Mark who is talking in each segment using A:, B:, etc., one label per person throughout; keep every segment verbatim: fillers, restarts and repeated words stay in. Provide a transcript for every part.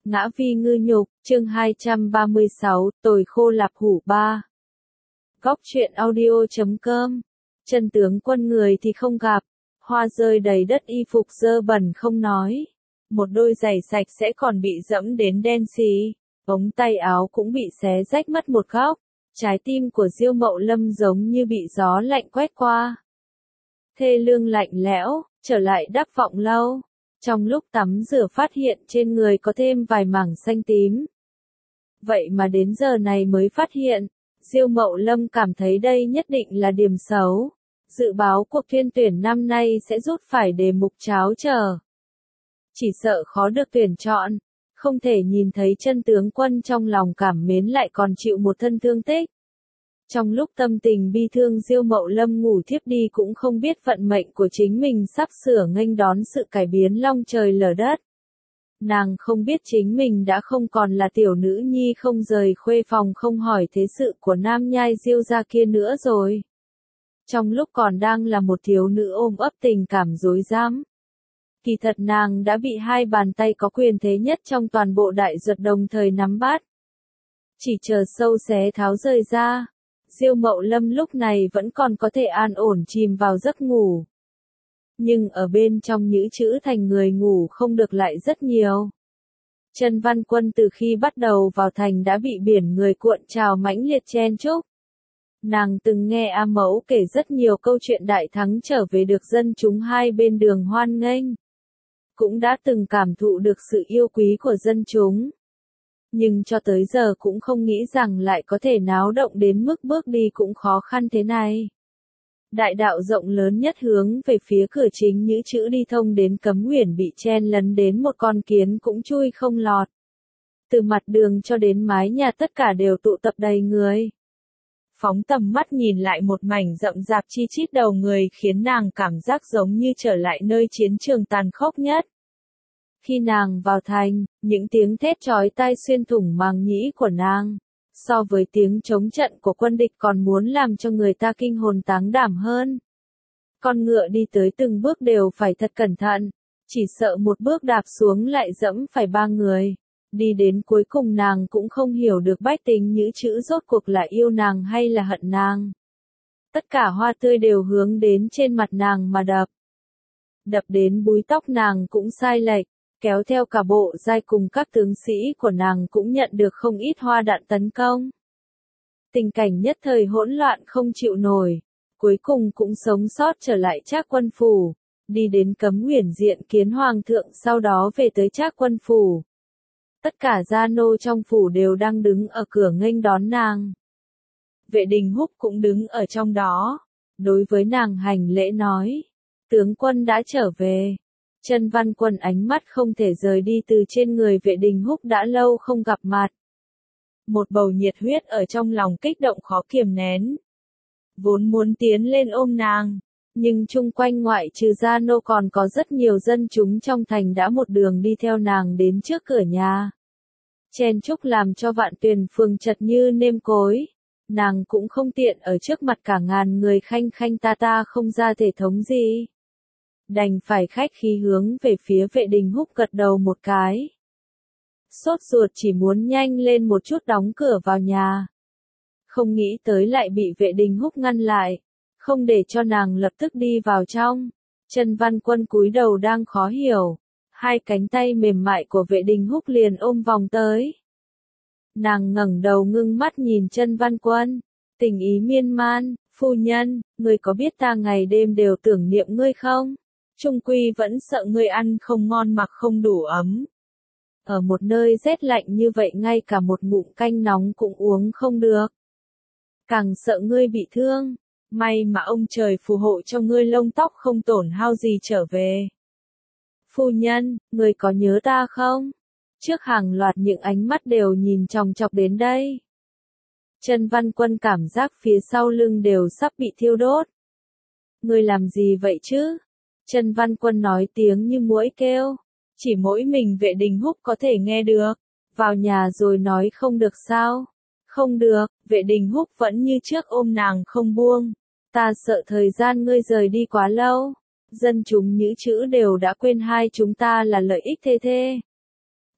A: Ngã vi ngư nhục, chương hai trăm ba mươi sáu, tồi khô lạp hủ ba. Góc truyện audio chấm com. Chân tướng quân người thì không gặp, hoa rơi đầy đất y phục dơ bẩn không nói. Một đôi giày sạch sẽ còn bị dẫm đến đen xì, ống tay áo cũng bị xé rách mất một góc. Trái tim của Diêu Mậu Lâm giống như bị gió lạnh quét qua. Thê lương lạnh lẽo, trở lại đắp vọng lâu. Trong lúc tắm rửa phát hiện trên người có thêm vài mảng xanh tím. Vậy mà đến giờ này mới phát hiện, Diêu Mậu Lâm cảm thấy đây nhất định là điểm xấu. Dự báo cuộc tuyên tuyển năm nay sẽ rút phải đề mục cháo trở. Chỉ sợ khó được tuyển chọn, không thể nhìn thấy chân tướng quân trong lòng cảm mến lại còn chịu một thân thương tích. Trong lúc tâm tình bi thương Diêu Mậu Lâm ngủ thiếp đi cũng không biết vận mệnh của chính mình sắp sửa nghênh đón sự cải biến long trời lở đất. Nàng không biết chính mình đã không còn là tiểu nữ nhi không rời khuê phòng không hỏi thế sự của nam nhai Diêu gia kia nữa rồi. Trong lúc còn đang là một thiếu nữ ôm ấp tình cảm rối rắm. Kỳ thật nàng đã bị hai bàn tay có quyền thế nhất trong toàn bộ đại duật đồng thời nắm bắt. Chỉ chờ sâu xé tháo rời ra. Diêu Mậu Lâm lúc này vẫn còn có thể an ổn chìm vào giấc ngủ. Nhưng ở bên trong nhữ chữ thành người ngủ không được lại rất nhiều. Trần Văn Quân từ khi bắt đầu vào thành đã bị biển người cuộn trào mãnh liệt chen chúc. Nàng từng nghe A Mẫu kể rất nhiều câu chuyện đại thắng trở về được dân chúng hai bên đường hoan nghênh. Cũng đã từng cảm thụ được sự yêu quý của dân chúng. Nhưng cho tới giờ cũng không nghĩ rằng lại có thể náo động đến mức bước đi cũng khó khăn thế này. Đại đạo rộng lớn nhất hướng về phía cửa chính nhữ chữ đi thông đến Cấm Uyển bị chen lấn đến một con kiến cũng chui không lọt. Từ mặt đường cho đến mái nhà tất cả đều tụ tập đầy người. Phóng tầm mắt nhìn lại một mảnh rậm rạp chi chít đầu người khiến nàng cảm giác giống như trở lại nơi chiến trường tàn khốc nhất. Khi nàng vào thành, những tiếng thét chói tai xuyên thủng màng nhĩ của nàng, so với tiếng chống trận của quân địch còn muốn làm cho người ta kinh hồn táng đảm hơn. Con ngựa đi tới từng bước đều phải thật cẩn thận, chỉ sợ một bước đạp xuống lại dẫm phải ba người. Đi đến cuối cùng nàng cũng không hiểu được bách tính nhữ chữ rốt cuộc là yêu nàng hay là hận nàng. Tất cả hoa tươi đều hướng đến trên mặt nàng mà đập. Đập đến búi tóc nàng cũng sai lệch. Kéo theo cả bộ giai cùng các tướng sĩ của nàng cũng nhận được không ít hoa đạn tấn công. Tình cảnh nhất thời hỗn loạn không chịu nổi, cuối cùng cũng sống sót trở lại Trác Quân phủ, đi đến Cấm Uyển diện kiến hoàng thượng sau đó về tới Trác Quân phủ. Tất cả gia nô trong phủ đều đang đứng ở cửa nghênh đón nàng. Vệ Đình Húc cũng đứng ở trong đó, đối với nàng hành lễ nói, tướng quân đã trở về. Trần Văn Quân ánh mắt không thể rời đi từ trên người Vệ Đình Húc đã lâu không gặp mặt. Một bầu nhiệt huyết ở trong lòng kích động khó kiềm nén. Vốn muốn tiến lên ôm nàng, nhưng chung quanh ngoại trừ gia nô còn có rất nhiều dân chúng trong thành đã một đường đi theo nàng đến trước cửa nhà. Chen chúc làm cho Vạn Tuyền phường chật như nêm cối. Nàng cũng không tiện ở trước mặt cả ngàn người khanh khanh ta ta không ra thể thống gì. Đành phải khách khí hướng về phía Vệ Đình Húc gật đầu một cái. Sốt ruột chỉ muốn nhanh lên một chút đóng cửa vào nhà. Không nghĩ tới lại bị Vệ Đình Húc ngăn lại, không để cho nàng lập tức đi vào trong. Trần Văn Quân cúi đầu đang khó hiểu, hai cánh tay mềm mại của Vệ Đình Húc liền ôm vòng tới. Nàng ngẩng đầu ngưng mắt nhìn Trần Văn Quân, tình ý miên man, phu nhân, ngươi có biết ta ngày đêm đều tưởng niệm ngươi không? Trung quy vẫn sợ ngươi ăn không ngon mặc không đủ ấm. Ở một nơi rét lạnh như vậy ngay cả một ngụm canh nóng cũng uống không được. Càng sợ ngươi bị thương, may mà ông trời phù hộ cho ngươi lông tóc không tổn hao gì trở về. Phu nhân, ngươi có nhớ ta không? Trước hàng loạt những ánh mắt đều nhìn chòng chọc đến đây. Trần Văn Quân cảm giác phía sau lưng đều sắp bị thiêu đốt. Ngươi làm gì vậy chứ? Trần Văn Quân nói tiếng như muỗi kêu, chỉ mỗi mình Vệ Đình Húc có thể nghe được, vào nhà rồi nói không được sao? Không được, Vệ Đình Húc vẫn như trước ôm nàng không buông, ta sợ thời gian ngươi rời đi quá lâu, dân chúng nhữ chữ đều đã quên hai chúng ta là lợi ích thê thê.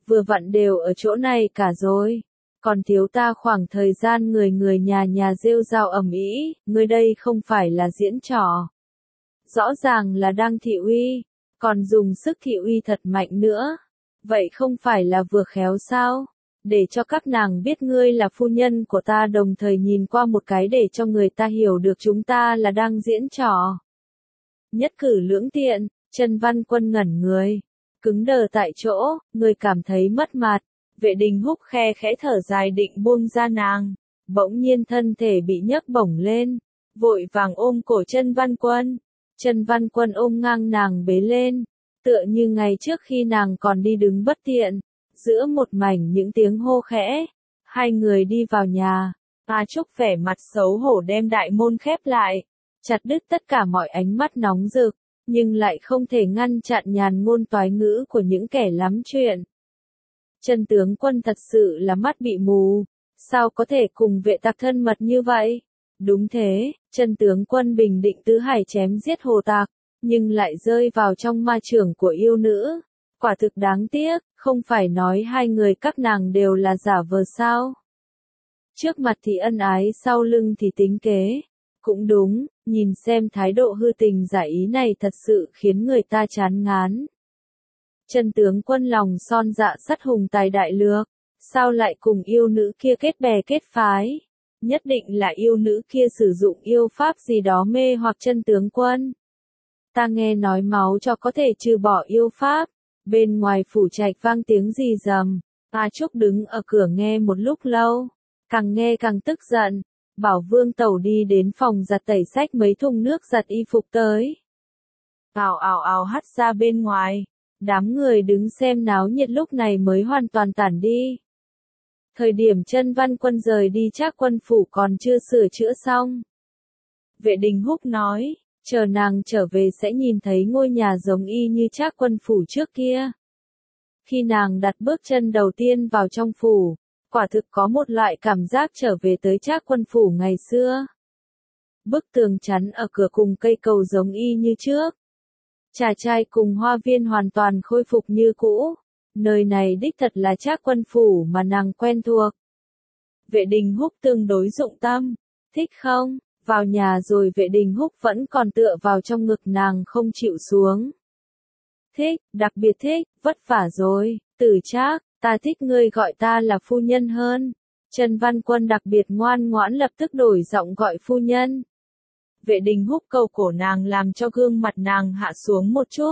A: vừa vặn đều ở chỗ này cả rồi. Còn thiếu ta khoảng thời gian người người nhà nhà rêu rao ầm ĩ, ngươi đây không phải là diễn trò. Rõ ràng là đang thị uy, còn dùng sức thị uy thật mạnh nữa. Vậy không phải là vừa khéo sao? Để cho các nàng biết ngươi là phu nhân của ta, đồng thời nhìn qua một cái để cho người ta hiểu được chúng ta là đang diễn trò. Nhất cử lưỡng tiện, Chân Văn Quân ngẩn người, cứng đờ tại chỗ, người cảm thấy mất mặt. Vệ Đình Húc khe khẽ thở dài định buông ra nàng, bỗng nhiên thân thể bị nhấc bổng lên, vội vàng ôm cổ Chân Văn Quân. Chân Văn Quân ôm ngang nàng bế lên, tựa như ngày trước khi nàng còn đi đứng bất tiện, giữa một mảnh những tiếng hô khẽ, hai người đi vào nhà. A Trúc vẻ mặt xấu hổ đem đại môn khép lại, chặt đứt tất cả mọi ánh mắt nóng rực, nhưng lại không thể ngăn chặn nhàn ngôn toái ngữ của những kẻ lắm chuyện. Chân tướng quân thật sự là mắt bị mù, sao có thể cùng vệ tặc thân mật như vậy? Đúng thế, chân tướng quân bình định tứ hải chém giết hồ tặc, nhưng lại rơi vào trong ma chưởng của yêu nữ. Quả thực đáng tiếc, không phải nói hai người các nàng đều là giả vờ sao? Trước mặt thì ân ái, sau lưng thì tính kế. Cũng đúng, nhìn xem thái độ hư tình giả ý này thật sự khiến người ta chán ngán. Chân tướng quân lòng son dạ sắt hùng tài đại lược, sao lại cùng yêu nữ kia kết bè kết phái? Nhất định là yêu nữ kia sử dụng yêu pháp gì đó mê hoặc chân tướng quân. Ta nghe nói máu cho có thể trừ bỏ yêu pháp. Bên ngoài phủ trạch vang tiếng rì rầm. A Trúc đứng ở cửa nghe một lúc lâu, càng nghe càng tức giận. Bảo Vương Tẩu đi đến phòng giặt tẩy xách mấy thùng nước giặt y phục tới. Ào ào ào hắt ra bên ngoài. Đám người đứng xem náo nhiệt lúc này mới hoàn toàn tản đi. Thời điểm Chân Văn Quân rời đi Trác quân phủ còn chưa sửa chữa xong. Vệ Đình Húc nói, chờ nàng trở về sẽ nhìn thấy ngôi nhà giống y như Trác quân phủ trước kia. Khi nàng đặt bước chân đầu tiên vào trong phủ, quả thực có một loại cảm giác trở về tới Trác quân phủ ngày xưa. Bức tường chắn ở cửa cùng cây cầu giống y như trước. Trà trai cùng hoa viên hoàn toàn khôi phục như cũ. Nơi này đích thật là Trác quân phủ mà nàng quen thuộc. Vệ Đình Húc tương đối dụng tâm. Thích không? Vào nhà rồi Vệ Đình Húc vẫn còn tựa vào trong ngực nàng không chịu xuống. Thích, đặc biệt thích, vất vả rồi. Tử Trác, ta thích ngươi gọi ta là phu nhân hơn. Chân Văn Quân đặc biệt ngoan ngoãn lập tức đổi giọng gọi phu nhân. Vệ Đình Húc cầu cổ nàng làm cho gương mặt nàng hạ xuống một chút.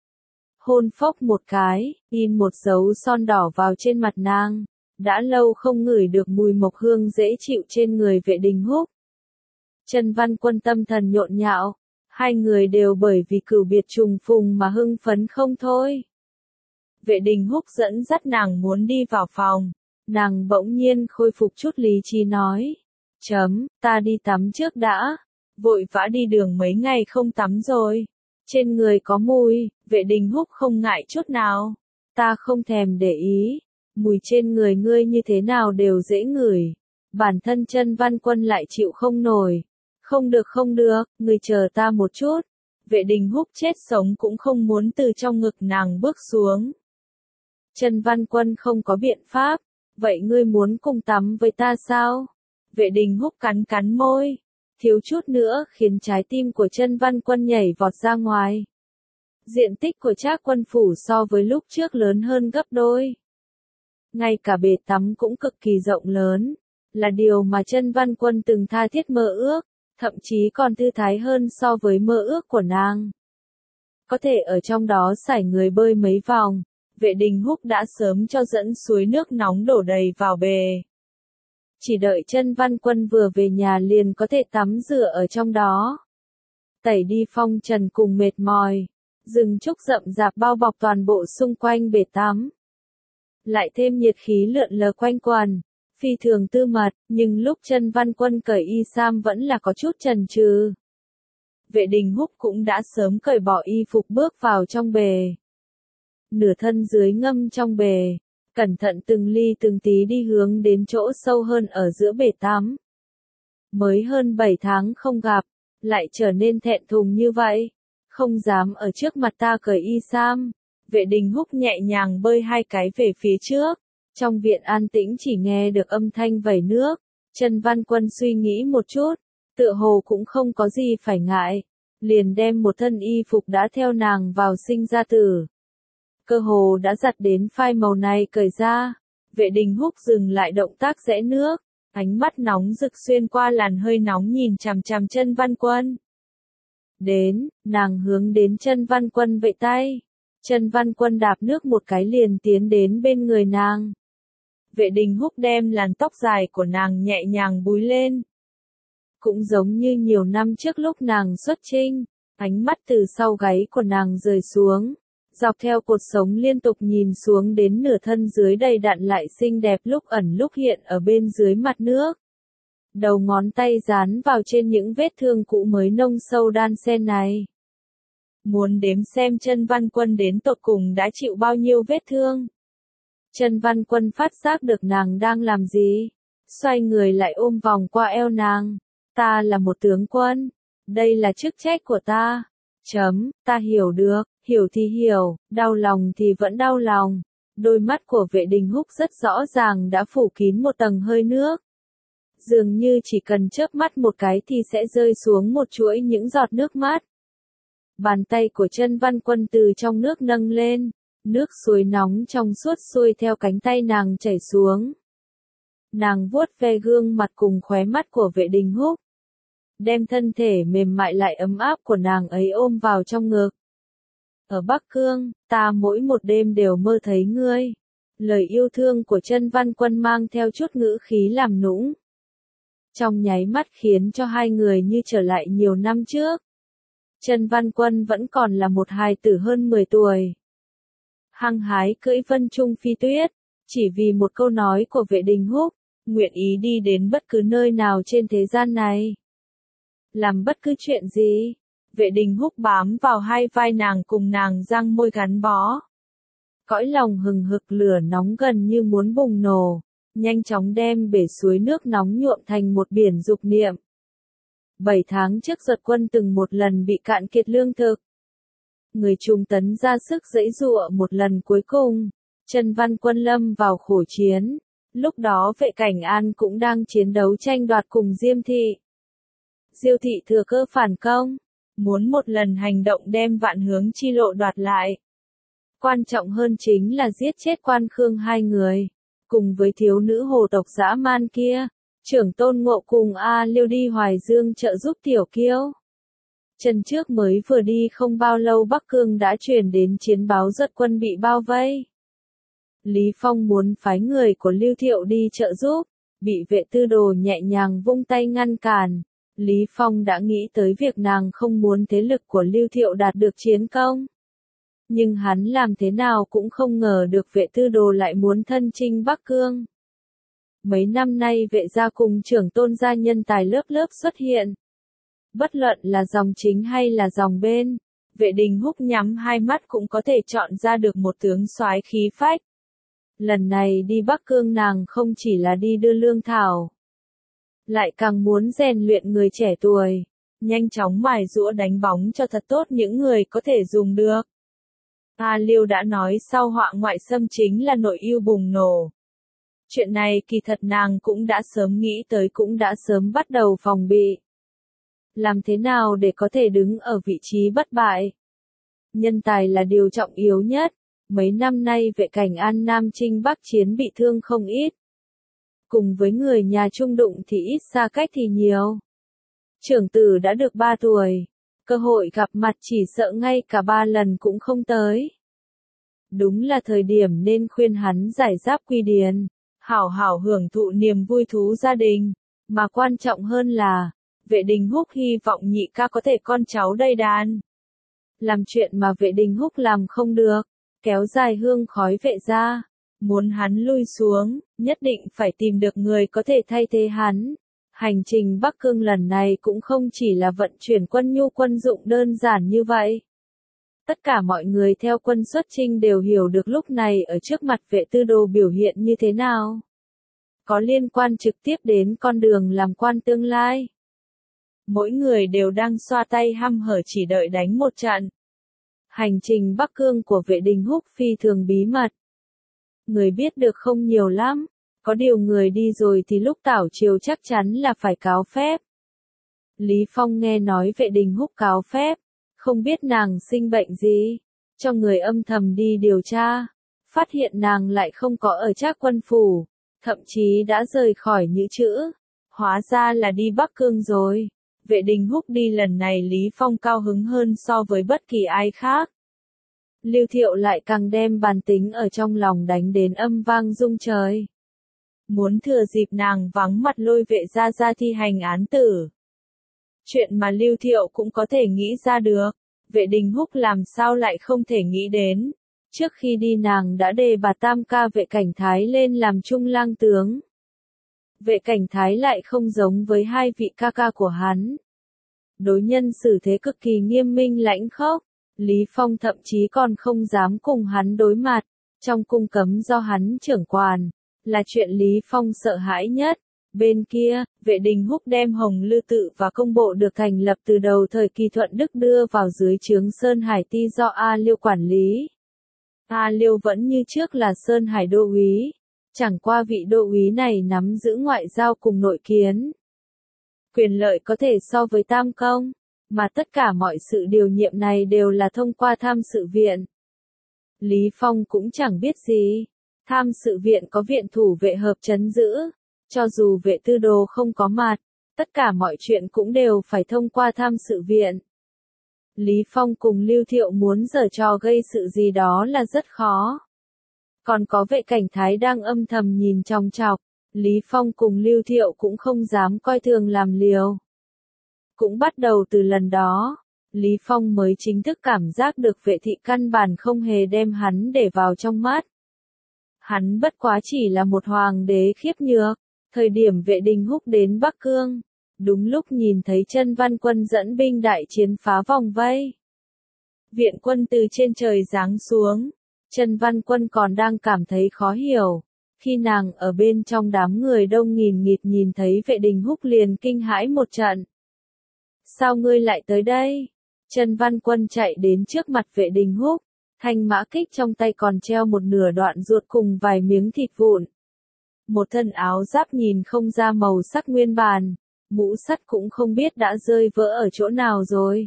A: Hôn phốc một cái, in một dấu son đỏ vào trên mặt nàng. Đã lâu không ngửi được mùi mộc hương dễ chịu trên người Vệ Đình Húc. Chân Văn Quân tâm thần nhộn nhạo, hai người đều bởi vì cửu biệt trùng phùng mà hưng phấn không thôi. Vệ Đình Húc dẫn dắt nàng muốn đi vào phòng, nàng bỗng nhiên khôi phục chút lý trí nói, chấm, ta đi tắm trước đã, vội vã đi đường mấy ngày không tắm rồi, trên người có mùi. Vệ Đình Húc không ngại chút nào, ta không thèm để ý, mùi trên người ngươi như thế nào đều dễ ngửi, bản thân Chân Văn Quân lại chịu không nổi. Không được không được, ngươi chờ ta một chút. Vệ Đình Húc chết sống cũng không muốn từ trong ngực nàng bước xuống. Chân Văn Quân không có biện pháp, vậy ngươi muốn cùng tắm với ta sao? Vệ Đình Húc cắn cắn môi, thiếu chút nữa khiến trái tim của Chân Văn Quân nhảy vọt ra ngoài. Diện tích của Trác quân phủ so với lúc trước lớn hơn gấp đôi. Ngay cả bể tắm cũng cực kỳ rộng lớn, là điều mà Chân Văn Quân từng tha thiết mơ ước. Thậm chí còn thư thái hơn so với mơ ước của nàng. Có thể ở trong đó sải người bơi mấy vòng, Vệ Đình Húc đã sớm cho dẫn suối nước nóng đổ đầy vào bề. Chỉ đợi Chân Văn Quân vừa về nhà liền có thể tắm rửa ở trong đó. Tẩy đi phong trần cùng mệt mỏi, rừng trúc rậm rạp bao bọc toàn bộ xung quanh bể tắm. Lại thêm nhiệt khí lượn lờ quanh quần. Phi thường tư mật, nhưng lúc Chân Văn Quân cởi y sam vẫn là có chút chần chừ. Vệ Đình Húc cũng đã sớm cởi bỏ y phục bước vào trong bề. Nửa thân dưới ngâm trong bề, cẩn thận từng ly từng tí đi hướng đến chỗ sâu hơn ở giữa bể tắm. Mới hơn bảy tháng không gặp, lại trở nên thẹn thùng như vậy, không dám ở trước mặt ta cởi y sam. Vệ Đình Húc nhẹ nhàng bơi hai cái về phía trước. Trong viện an tĩnh chỉ nghe được âm thanh vẩy nước. Trần Văn Quân suy nghĩ một chút, tựa hồ cũng không có gì phải ngại. Liền đem một thân y phục đã theo nàng vào sinh ra tử. Cơ hồ đã giặt đến phai màu này cởi ra. Vệ Đình Húc dừng lại động tác rẽ nước. Ánh mắt nóng rực xuyên qua làn hơi nóng nhìn chằm chằm Trần Văn Quân. Đến, nàng hướng đến Trần Văn Quân vẫy tay. Trần Văn Quân đạp nước một cái liền tiến đến bên người nàng. Vệ Đình Húc đem làn tóc dài của nàng nhẹ nhàng búi lên. Cũng giống như nhiều năm trước lúc nàng xuất trinh, ánh mắt từ sau gáy của nàng rời xuống, dọc theo cột sống liên tục nhìn xuống đến nửa thân dưới đầy đặn lại xinh đẹp lúc ẩn lúc hiện ở bên dưới mặt nước. Đầu ngón tay dán vào trên những vết thương cũ mới nông sâu đan xen này. Muốn đếm xem Trần Văn Quân đến tột cùng đã chịu bao nhiêu vết thương. Trần Văn Quân phát giác được nàng đang làm gì, xoay người lại ôm vòng qua eo nàng. Ta là một tướng quân, đây là chức trách của ta. Chấm, ta hiểu được, hiểu thì hiểu, đau lòng thì vẫn đau lòng. Đôi mắt của Vệ Đình Húc rất rõ ràng đã phủ kín một tầng hơi nước. Dường như chỉ cần chớp mắt một cái thì sẽ rơi xuống một chuỗi những giọt nước mắt. Bàn tay của Trần Văn Quân từ trong nước nâng lên, nước suối nóng trong suốt xuôi theo cánh tay nàng chảy xuống. Nàng vuốt ve gương mặt cùng khóe mắt của Vệ Đình Húc, đem thân thể mềm mại lại ấm áp của nàng ấy ôm vào trong ngực. Ở Bắc Cương, ta mỗi một đêm đều mơ thấy ngươi. Lời yêu thương của Trần Văn Quân mang theo chút ngữ khí làm nũng. Trong nháy mắt khiến cho hai người như trở lại nhiều năm trước. Trần Văn Quân vẫn còn là một hài tử hơn mười tuổi. Hăng hái cưỡi Vân Trung Phi Tuyết, chỉ vì một câu nói của Vệ Đình Húc, nguyện ý đi đến bất cứ nơi nào trên thế gian này. Làm bất cứ chuyện gì. Vệ Đình Húc bám vào hai vai nàng cùng nàng răng môi gắn bó. Cõi lòng hừng hực lửa nóng gần như muốn bùng nổ, nhanh chóng đem bể suối nước nóng nhuộm thành một biển dục niệm. Bảy tháng trước Giật Quân từng một lần bị cạn kiệt lương thực. Người Trung Tấn ra sức giãy giụa một lần cuối cùng, Trần Văn Quân lâm vào khổ chiến. Lúc đó Vệ Cảnh An cũng đang chiến đấu tranh đoạt cùng Diêm Thị. Diêu Thị thừa cơ phản công, muốn một lần hành động đem Vạn Hướng chi lộ đoạt lại. Quan trọng hơn chính là giết chết Quan Khương hai người, cùng với thiếu nữ hồ tộc dã man kia. Trưởng Tôn Ngộ cùng A Liêu đi Hoài Dương trợ giúp Tiểu Kiêu. Chân trước mới vừa đi không bao lâu Bắc Cương đã truyền đến chiến báo Giật Quân bị bao vây. Lý Phong muốn phái người của Lưu Thiệu đi trợ giúp, bị Vệ Tư Đồ nhẹ nhàng vung tay ngăn cản. Lý Phong đã nghĩ tới việc nàng không muốn thế lực của Lưu Thiệu đạt được chiến công. Nhưng hắn làm thế nào cũng không ngờ được Vệ Tư Đồ lại muốn thân chinh Bắc Cương. Mấy năm nay Vệ gia cùng Trưởng Tôn gia nhân tài lớp lớp xuất hiện. Bất luận là dòng chính hay là dòng bên, Vệ Đình Húc nhắm hai mắt cũng có thể chọn ra được một tướng soái khí phách. Lần này đi Bắc Cương nàng không chỉ là đi đưa lương thảo, lại càng muốn rèn luyện người trẻ tuổi, nhanh chóng mài giũa đánh bóng cho thật tốt những người có thể dùng được. A Liêu đã nói sau họa ngoại xâm chính là nội ưu bùng nổ. Chuyện này kỳ thật nàng cũng đã sớm nghĩ tới, cũng đã sớm bắt đầu phòng bị. Làm thế nào để có thể đứng ở vị trí bất bại? Nhân tài là điều trọng yếu nhất. Mấy năm nay Vệ Cảnh An Nam chinh Bắc chiến bị thương không ít. Cùng với người nhà Trung đụng thì ít, xa cách thì nhiều. Trưởng tử đã được ba tuổi. Cơ hội gặp mặt chỉ sợ ngay cả ba lần cũng không tới. Đúng là thời điểm nên khuyên hắn giải giáp quy điền, hảo hảo hưởng thụ niềm vui thú gia đình. Mà quan trọng hơn là, Vệ Đình Húc hy vọng nhị ca có thể con cháu đầy đàn. Làm chuyện mà Vệ Đình Húc làm không được, kéo dài hương khói Vệ gia. Muốn hắn lui xuống, nhất định phải tìm được người có thể thay thế hắn. Hành trình Bắc Cương lần này cũng không chỉ là vận chuyển quân nhu quân dụng đơn giản như vậy. Tất cả mọi người theo quân xuất chinh đều hiểu được lúc này ở trước mặt Vệ Tư Đồ biểu hiện như thế nào. Có liên quan trực tiếp đến con đường làm quan tương lai. Mỗi người đều đang xoa tay hăm hở chỉ đợi đánh một trận. Hành trình Bắc Cương của Vệ Đình Húc phi thường bí mật. Người biết được không nhiều lắm, có điều người đi rồi thì lúc tảo chiều chắc chắn là phải cáo phép. Lý Phong nghe nói Vệ Đình Húc cáo phép, không biết nàng sinh bệnh gì, cho người âm thầm đi điều tra, phát hiện nàng lại không có ở Trác Quân phủ, thậm chí đã rời khỏi Nhữ Chữ, hóa ra là đi Bắc Cương rồi. Vệ Đình Húc đi lần này Lý Phong cao hứng hơn so với bất kỳ ai khác. Lưu Thiệu lại càng đem bàn tính ở trong lòng đánh đến âm vang rung trời. Muốn thừa dịp nàng vắng mặt lôi Vệ gia ra thi hành án tử. Chuyện mà Lưu Thiệu cũng có thể nghĩ ra được, Vệ Đình Húc làm sao lại không thể nghĩ đến. Trước khi đi nàng đã đề bà tam ca Vệ Cảnh Thái lên làm trung lang tướng. Vệ Cảnh Thái lại không giống với hai vị ca ca của hắn. Đối nhân xử thế cực kỳ nghiêm minh lãnh khốc, Lý Phong thậm chí còn không dám cùng hắn đối mặt, trong cung cấm do hắn trưởng quản, là chuyện Lý Phong sợ hãi nhất. Bên kia, Vệ Đình Húc đem Hồng Lư Tự và công bộ được thành lập từ đầu thời kỳ Thuận Đức đưa vào dưới trướng Sơn Hải Ti do A Liêu quản lý. A Liêu vẫn như trước là Sơn Hải đô úy, chẳng qua vị đô úy này nắm giữ ngoại giao cùng nội kiến. Quyền lợi có thể so với Tam Công, mà tất cả mọi sự điều nhiệm này đều là thông qua tham sự viện. Lý Phong cũng chẳng biết gì, tham sự viện có viện thủ vệ hợp trấn giữ, cho dù Vệ Tư Đồ không có mặt, tất cả mọi chuyện cũng đều phải thông qua tham sự viện. Lý Phong cùng Lưu Thiệu muốn giở trò gây sự gì đó là rất khó. Còn có Vệ Cảnh Thái đang âm thầm nhìn chòng chọc, Lý Phong cùng Lưu Thiệu cũng không dám coi thường làm liều. Cũng bắt đầu từ lần đó, Lý Phong mới chính thức cảm giác được Vệ thị căn bản không hề đem hắn để vào trong mắt. Hắn bất quá chỉ là một hoàng đế khiếp nhược, thời điểm Vệ Đình Húc đến Bắc Cương, đúng lúc nhìn thấy Chân Văn Quân dẫn binh đại chiến phá vòng vây. Viện quân từ trên trời giáng xuống, Chân Văn Quân còn đang cảm thấy khó hiểu, khi nàng ở bên trong đám người đông nghìn nghịt nhìn thấy Vệ Đình Húc liền kinh hãi một trận. Sao ngươi lại tới đây? Chân Văn Quân chạy đến trước mặt Vệ Đình Húc, thanh mã kích trong tay còn treo một nửa đoạn ruột cùng vài miếng thịt vụn. Một thân áo giáp nhìn không ra màu sắc nguyên bản, mũ sắt cũng không biết đã rơi vỡ ở chỗ nào rồi.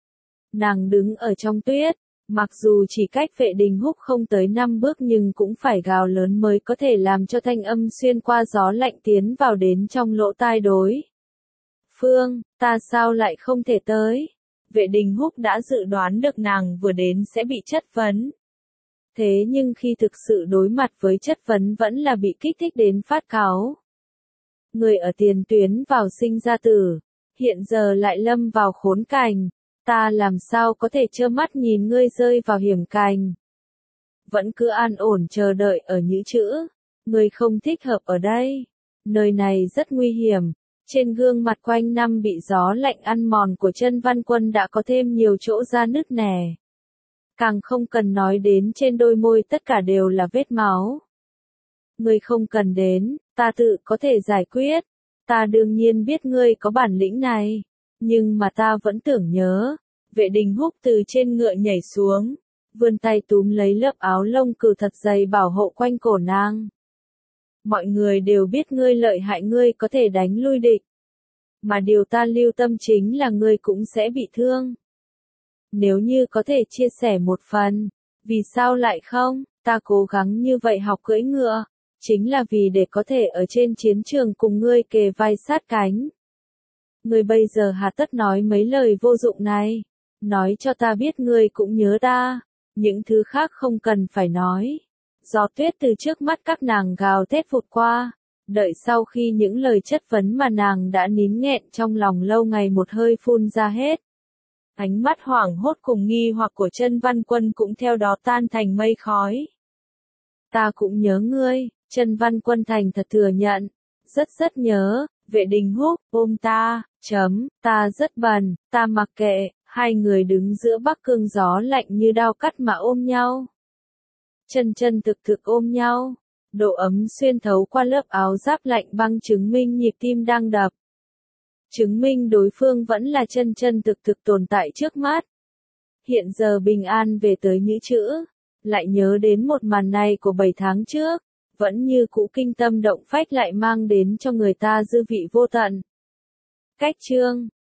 A: Nàng đứng ở trong tuyết, mặc dù chỉ cách Vệ Đình Húc không tới năm bước nhưng cũng phải gào lớn mới có thể làm cho thanh âm xuyên qua gió lạnh tiến vào đến trong lỗ tai đối. Phương, ta sao lại không thể tới? Vệ Đình Húc đã dự đoán được nàng vừa đến sẽ bị chất vấn. Thế nhưng khi thực sự đối mặt với chất vấn vẫn là bị kích thích đến phát cáu. Người ở tiền tuyến vào sinh ra tử, hiện giờ lại lâm vào khốn cảnh, ta làm sao có thể trơ mắt nhìn ngươi rơi vào hiểm cảnh. Vẫn cứ an ổn chờ đợi ở Nhữ Chữ, ngươi không thích hợp ở đây, nơi này rất nguy hiểm. Trên gương mặt quanh năm bị gió lạnh ăn mòn của Chân Văn Quân đã có thêm nhiều chỗ da nứt nẻ. Càng không cần nói đến trên đôi môi tất cả đều là vết máu. Ngươi không cần đến, ta tự có thể giải quyết. Ta đương nhiên biết ngươi có bản lĩnh này, nhưng mà ta vẫn tưởng nhớ. Vệ Đình Húc từ trên ngựa nhảy xuống, vươn tay túm lấy lớp áo lông cừu thật dày bảo hộ quanh cổ nàng. Mọi người đều biết ngươi lợi hại, ngươi có thể đánh lui địch. Mà điều ta lưu tâm chính là ngươi cũng sẽ bị thương. Nếu như có thể chia sẻ một phần, vì sao lại không? Ta cố gắng như vậy học cưỡi ngựa, chính là vì để có thể ở trên chiến trường cùng ngươi kề vai sát cánh. Ngươi bây giờ hà tất nói mấy lời vô dụng này, nói cho ta biết ngươi cũng nhớ ta, những thứ khác không cần phải nói. Gió tuyết từ trước mắt các nàng gào thét vụt qua, đợi sau khi những lời chất vấn mà nàng đã nín nghẹn trong lòng lâu ngày một hơi phun ra hết. Ánh mắt hoảng hốt cùng nghi hoặc của Chân Văn Quân cũng theo đó tan thành mây khói. Ta cũng nhớ ngươi, Chân Văn Quân thành thật thừa nhận, rất rất nhớ. Vệ Đình Húc, ôm ta, chấm, ta rất bần, ta mặc kệ. Hai người đứng giữa Bắc Cương gió lạnh như đao cắt mà ôm nhau. Chân chân thực thực ôm nhau, độ ấm xuyên thấu qua lớp áo giáp lạnh băng chứng minh nhịp tim đang đập. Chứng minh đối phương vẫn là chân chân thực thực tồn tại trước mắt. Hiện giờ bình an về tới nhữ chữ, lại nhớ đến một màn này của bảy tháng trước, vẫn như cũ kinh tâm động phách lại mang đến cho người ta dư vị vô tận. Cách chương